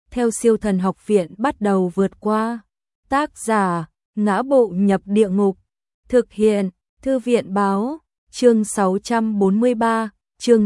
theo Siêu Thần Học Viện bắt đầu vượt qua. Tác giả: Ngã Bộ Nhập Địa Ngục. Thực hiện: Thư viện báo. Chương 643, chương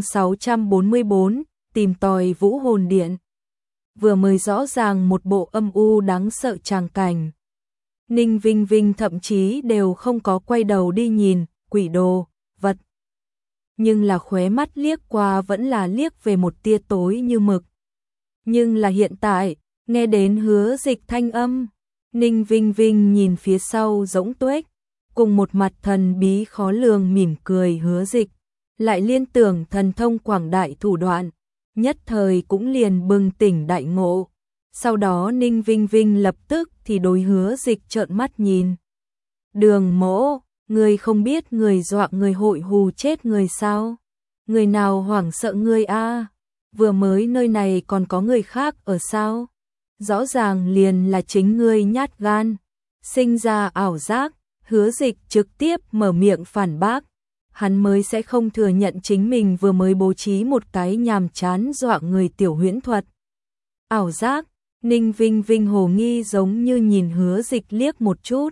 644, tìm tòi Vũ Hồn Điện. Vừa mới rõ ràng một bộ âm u đáng sợ tràng cảnh. Ninh Vinh Vinh thậm chí đều không có quay đầu đi nhìn quỷ đồ vật. Nhưng là khóe mắt liếc qua vẫn là liếc về một tia tối như mực. Nhưng là hiện tại, nghe đến Hứa Dịch thanh âm, Ninh Vinh Vinh nhìn phía sau rỗng tuếch, cùng một mặt thần bí khó lường mỉm cười Hứa Dịch, lại liên tưởng thần thông quảng đại thủ đoạn, nhất thời cũng liền bừng tỉnh đại ngộ. Sau đó Ninh Vinh Vinh lập tức thì đối Hứa Dịch trợn mắt nhìn. Đường Mỗ, người không biết người dọa người hội hù chết người sao? Người nào hoảng sợ người a? Vừa mới nơi này còn có người khác ở sao? Rõ ràng liền là chính ngươi nhát gan, sinh ra ảo giác. Hứa Dịch trực tiếp mở miệng phản bác. Hắn mới sẽ không thừa nhận chính mình vừa mới bố trí một cái nhàm chán dọa người tiểu huyễn thuật. Ảo giác. Ninh Vinh Vinh hồ nghi giống như nhìn Hứa Dịch liếc một chút,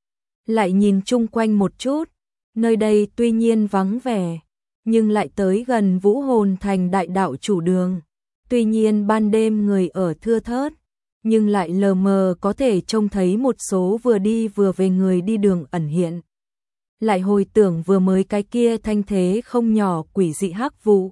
lại nhìn chung quanh một chút. Nơi đây tuy nhiên vắng vẻ, nhưng lại tới gần Vũ Hồn Thành đại đạo chủ đường. Tuy nhiên ban đêm người ở thưa thớt, nhưng lại lờ mờ có thể trông thấy một số vừa đi vừa về người đi đường ẩn hiện. Lại hồi tưởng vừa mới cái kia thanh thế không nhỏ quỷ dị hắc vụ.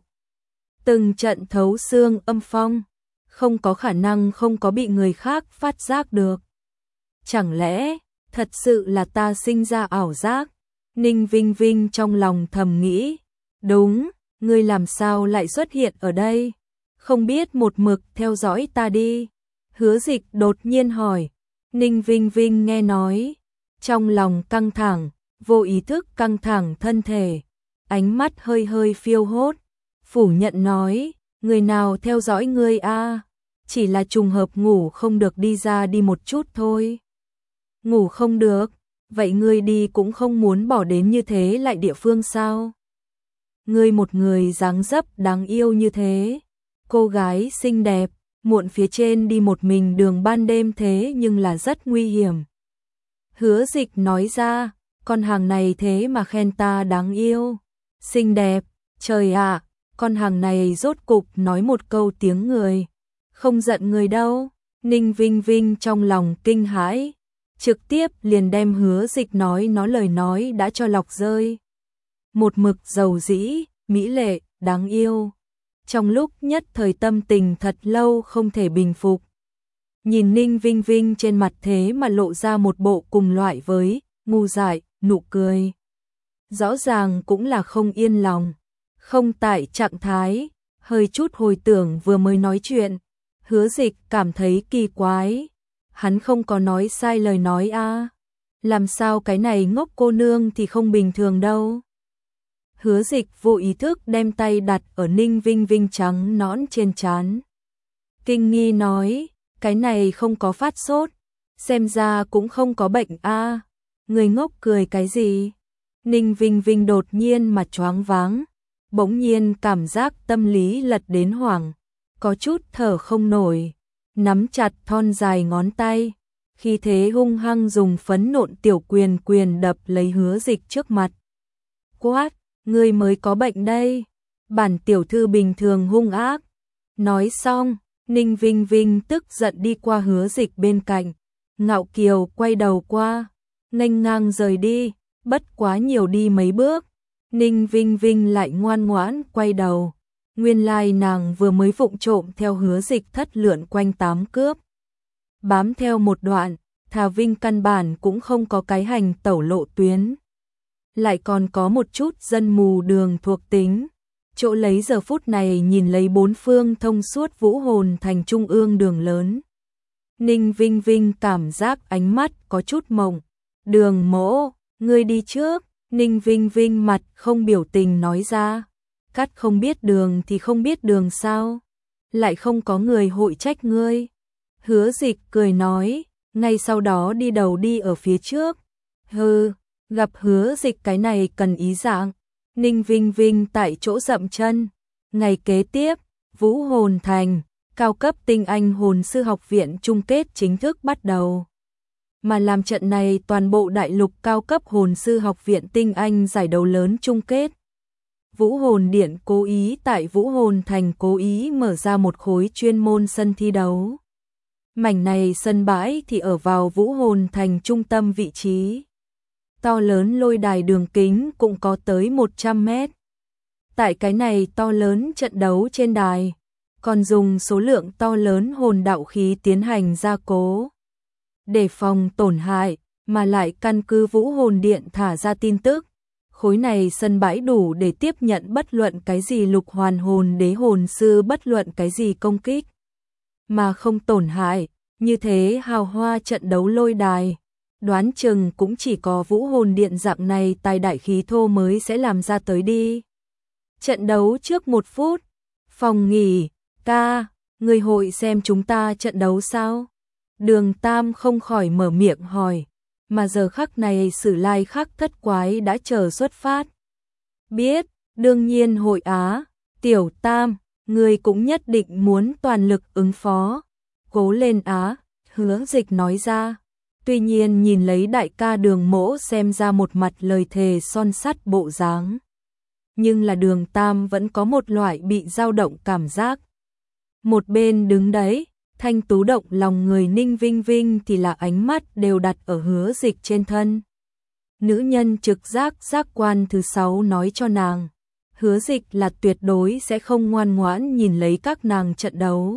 Từng trận thấu xương âm phong, không có khả năng không có bị người khác phát giác được. Chẳng lẽ, thật sự là ta sinh ra ảo giác? Ninh Vinh Vinh trong lòng thầm nghĩ. Đúng, ngươi làm sao lại xuất hiện ở đây? Không biết một mực theo dõi ta đi. Hứa Dịch đột nhiên hỏi. Ninh Vinh Vinh nghe nói, trong lòng căng thẳng, vô ý thức căng thẳng thân thể, ánh mắt hơi hơi phiêu hốt, phủ nhận nói, người nào theo dõi ngươi a? Chỉ là trùng hợp ngủ không được đi ra đi một chút thôi. Ngủ không được, vậy ngươi đi cũng không muốn bỏ đến như thế lại địa phương sao? Ngươi một người dáng dấp đáng yêu như thế, cô gái xinh đẹp, muộn phía trên đi một mình đường ban đêm thế nhưng là rất nguy hiểm. Hứa Dịch nói ra, con hàng này thế mà khen ta đáng yêu, xinh đẹp, trời ạ, con hàng này rốt cục nói một câu tiếng người, không giận người đâu. Ninh Vinh Vinh trong lòng kinh hãi, trực tiếp liền đem Hứa Dịch nói nó lời nói đã cho lọc rơi. Một mực dầu dĩ, mỹ lệ, đáng yêu. Trong lúc nhất thời tâm tình thật lâu không thể bình phục. Nhìn Ninh Vinh Vinh trên mặt thế mà lộ ra một bộ cùng loại với ngu dại, nụ cười. Rõ ràng cũng là không yên lòng, không tại trạng thái, hơi chút hồi tưởng vừa mới nói chuyện. Hứa Dịch cảm thấy kỳ quái. Hắn không có nói sai lời nói a. Làm sao cái này ngốc cô nương thì không bình thường đâu. Hứa Dịch vô ý thức đem tay đặt ở Ninh Vinh Vinh trắng nõn trên trán. Kinh nghi nói, cái này không có phát sốt, xem ra cũng không có bệnh a. Người ngốc cười cái gì? Ninh Vinh Vinh đột nhiên mà choáng váng, bỗng nhiên cảm giác tâm lý lật đến hoảng, có chút thở không nổi, nắm chặt thon dài ngón tay, khi thế hung hăng dùng phấn nộn tiểu quyền quyền đập lấy Hứa Dịch trước mặt. Quát, ngươi mới có bệnh đây, bản tiểu thư bình thường hung ác. Nói xong, Ninh Vinh Vinh tức giận đi qua Hứa Dịch bên cạnh, ngạo kiều quay đầu qua, nghênh ngang rời đi. Bất quá nhiều đi mấy bước, Ninh Vinh Vinh lại ngoan ngoãn quay đầu. Nguyên lai nàng vừa mới vụng trộm theo Hứa Dịch thất lượn quanh tám cướp. Bám theo một đoạn, Thà Vinh căn bản cũng không có cái hành tẩu lộ tuyến. Lại còn có một chút dân mù đường thuộc tính. Chỗ lấy giờ phút này nhìn lấy bốn phương thông suốt Vũ Hồn Thành trung ương đường lớn. Ninh Vinh Vinh cảm giác ánh mắt có chút mộng. Đường Mỗ, ngươi đi trước. Ninh Vinh Vinh mặt không biểu tình nói ra. Cắt không biết đường thì không biết đường sao? Lại không có người hội trách ngươi. Hứa Dịch cười nói, ngay sau đó đi đầu đi ở phía trước. Hừ, gặp Hứa Dịch cái này cần ý dạng. Ninh Vinh Vinh tại chỗ dậm chân. Ngày kế tiếp, Vũ Hồn Thành, cao cấp tinh anh hồn sư học viện chung kết chính thức bắt đầu. Mà làm trận này toàn bộ đại lục cao cấp hồn sư học viện tinh anh giải đấu lớn chung kết. Vũ Hồn Điện cố ý tại Vũ Hồn Thành cố ý mở ra một khối chuyên môn sân thi đấu. Mảnh này sân bãi thì ở vào Vũ Hồn Thành trung tâm vị trí. To lớn lôi đài đường kính cũng có tới 100 mét. Tại cái này to lớn trận đấu trên đài, còn dùng số lượng to lớn hồn đạo khí tiến hành gia cố. Để phòng tổn hại, mà lại căn cứ Vũ Hồn Điện thả ra tin tức. Khối này sân bãi đủ để tiếp nhận bất luận cái gì lục hoàn hồn đế hồn sư bất luận cái gì công kích. Mà không tổn hại, như thế hào hoa trận đấu lôi đài. Đoán chừng cũng chỉ có Vũ Hồn Điện dạng này tài đại khí thô mới sẽ làm ra tới đi. Trận đấu trước 1 phút. Phòng nghỉ, ca, người hội xem chúng ta trận đấu sao? Đường Tam không khỏi mở miệng hỏi. Mà giờ khắc này Sử Lai Khắc Thất Quái đã chờ xuất phát. Biết, đương nhiên hội á, Tiểu Tam, người cũng nhất định muốn toàn lực ứng phó. Cố lên á, Hứa Dịch nói ra. Tuy nhiên nhìn lấy đại ca Đường Mỗ xem ra một mặt lời thề son sắt bộ dáng. Nhưng là Đường Tam vẫn có một loại bị dao động cảm giác. Một bên đứng đấy, thanh tú động lòng người Ninh Vinh Vinh thì là ánh mắt đều đặt ở Hứa Dịch trên thân. Nữ nhân trực giác giác quan thứ 6 nói cho nàng, Hứa Dịch là tuyệt đối sẽ không ngoan ngoãn nhìn lấy các nàng trận đấu.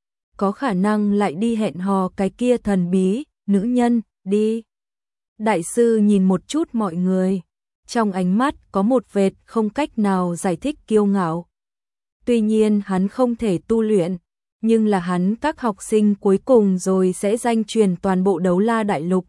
Có khả năng lại đi hẹn hò cái kia thần bí, nữ nhân, đi. Đại sư nhìn một chút mọi người, trong ánh mắt có một vệt không cách nào giải thích kiêu ngạo. Tuy nhiên hắn không thể tu luyện, nhưng là hắn các học sinh cuối cùng rồi sẽ danh truyền toàn bộ đấu la đại lục.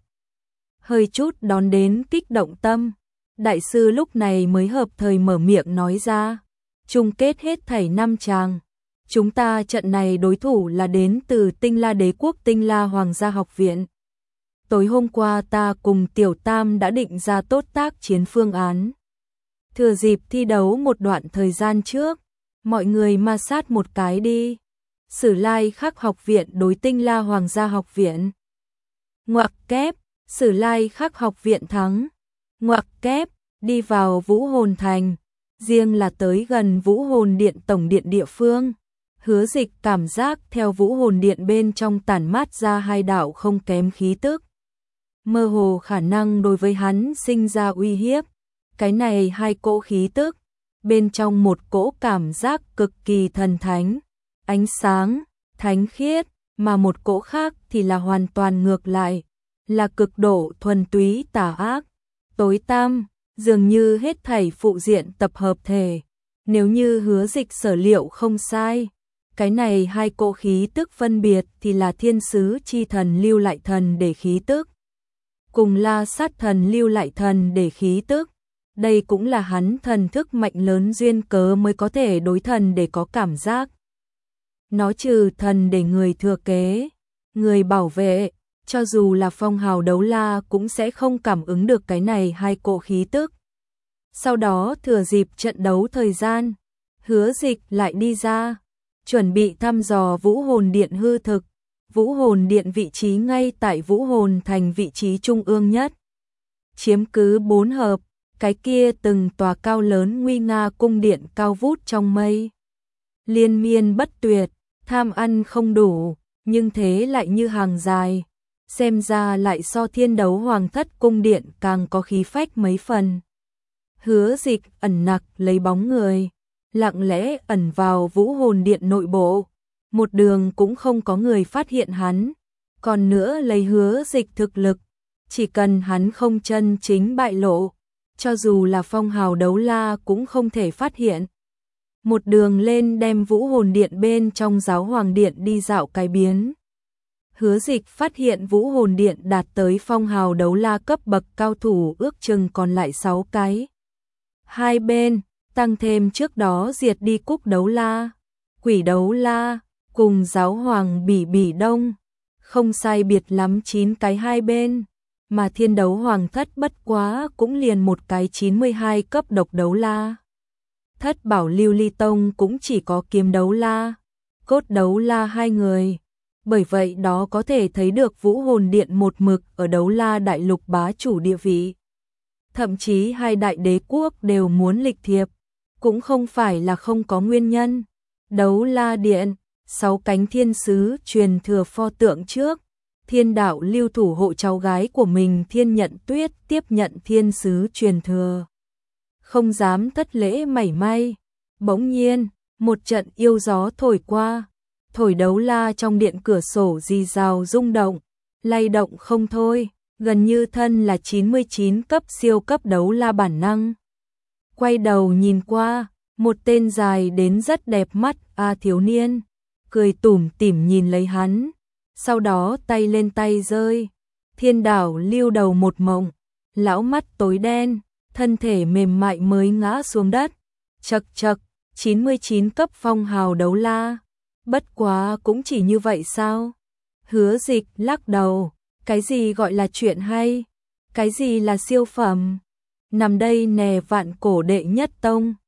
Hơi chút đón đến kích động tâm, đại sư lúc này mới hợp thời mở miệng nói ra, chung kết hết thảy 5 chàng. Chúng ta trận này đối thủ là đến từ Tinh La Đế quốc Tinh La Hoàng gia học viện. Tối hôm qua ta cùng Tiểu Tam đã định ra tốt tác chiến phương án. Thừa dịp thi đấu một đoạn thời gian trước, mọi người ma sát một cái đi. Sử Lai Khắc học viện đối Tinh La Hoàng gia học viện. Ngoặc kép, Sử Lai Khắc học viện thắng. Ngoặc kép, đi vào Vũ Hồn Thành, riêng là tới gần Vũ Hồn Điện tổng điện địa phương. Hứa Dịch cảm giác theo Vũ Hồn Điện bên trong tản mát ra hai đạo không kém khí tức. Mơ hồ khả năng đối với hắn sinh ra uy hiếp. Cái này hai cỗ khí tức, bên trong một cỗ cảm giác cực kỳ thần thánh, ánh sáng, thánh khiết, mà một cỗ khác thì là hoàn toàn ngược lại, là cực độ thuần túy tà ác, tối tăm, dường như hết thảy phụ diện tập hợp thể. Nếu như Hứa Dịch sở liệu không sai, cái này hai cỗ khí tức phân biệt thì là thiên sứ chi thần lưu lại thần để khí tức, cùng La Sát thần lưu lại thần để khí tức. Đây cũng là hắn thần thức mạnh lớn duyên cớ mới có thể đối thần để có cảm giác. Nó trừ thần để người thừa kế, người bảo vệ, cho dù là phong hào đấu la cũng sẽ không cảm ứng được cái này hai cỗ khí tức. Sau đó thừa dịp trận đấu thời gian, Hứa Dịch lại đi ra, chuẩn bị thăm dò Vũ Hồn Điện hư thực. Vũ Hồn Điện vị trí ngay tại Vũ Hồn Thành vị trí trung ương nhất, chiếm cứ 4 hợp, cái kia từng tòa cao lớn nguy nga cung điện cao vút trong mây. Liên miên bất tuyệt, tham ăn không đủ, nhưng thế lại như hàng dài, xem ra lại so Thiên Đấu Hoàng Thất cung điện càng có khí phách mấy phần. Hứa Dịch ẩn nặc lấy bóng người, lặng lẽ ẩn vào Vũ Hồn Điện nội bộ, một đường cũng không có người phát hiện hắn. Còn nữa lấy Hứa Dịch thực lực, chỉ cần hắn không chân chính bại lộ, cho dù là phong hào đấu la cũng không thể phát hiện. Một đường lên đem Vũ Hồn Điện bên trong Giáo Hoàng Điện đi dạo cái biến. Hứa Dịch phát hiện Vũ Hồn Điện đạt tới phong hào đấu la cấp bậc cao thủ ước chừng còn lại 6 cái. Hai bên, tăng thêm trước đó diệt đi Cúc đấu la, Quỷ đấu la, cùng Giáo Hoàng Bỉ Bỉ Đông, không sai biệt lắm 9 cái hai bên, mà Thiên Đấu Hoàng Thất bất quá cũng liền một cái 92 cấp độc đấu la. Thất Bảo Lưu Ly Tông cũng chỉ có kiếm đấu la, cốt đấu la hai người. Bởi vậy đó có thể thấy được Vũ Hồn Điện một mực ở đấu la đại lục bá chủ địa vị. Thậm chí hai đại đế quốc đều muốn lịch thiệp, cũng không phải là không có nguyên nhân. Đấu la điện, 6 cánh thiên sứ truyền thừa pho tượng trước, Thiên đạo lưu thủ hộ cháu gái của mình Thiên Nhận Tuyết tiếp nhận thiên sứ truyền thừa. Không dám thất lễ mảy may. Bỗng nhiên, một trận yêu gió thổi qua, thổi đấu la trong điện cửa sổ rì rào rung động, lay động không thôi, gần như thân là 99 cấp siêu cấp đấu la bản năng. Quay đầu nhìn qua, một tên dài đến rất đẹp mắt thiếu niên, cười tủm tỉm nhìn lấy hắn, sau đó tay lên tay rơi. Thiên đạo lưu đầu một mộng, lão mắt tối đen, thân thể mềm mại mới ngã xuống đất. Chậc chậc, 99 cấp phong hào đấu la. Bất quá cũng chỉ như vậy sao? Hứa Dịch lắc đầu, cái gì gọi là chuyện hay? Cái gì là siêu phẩm? Nằm đây nè vạn cổ đệ nhất tông.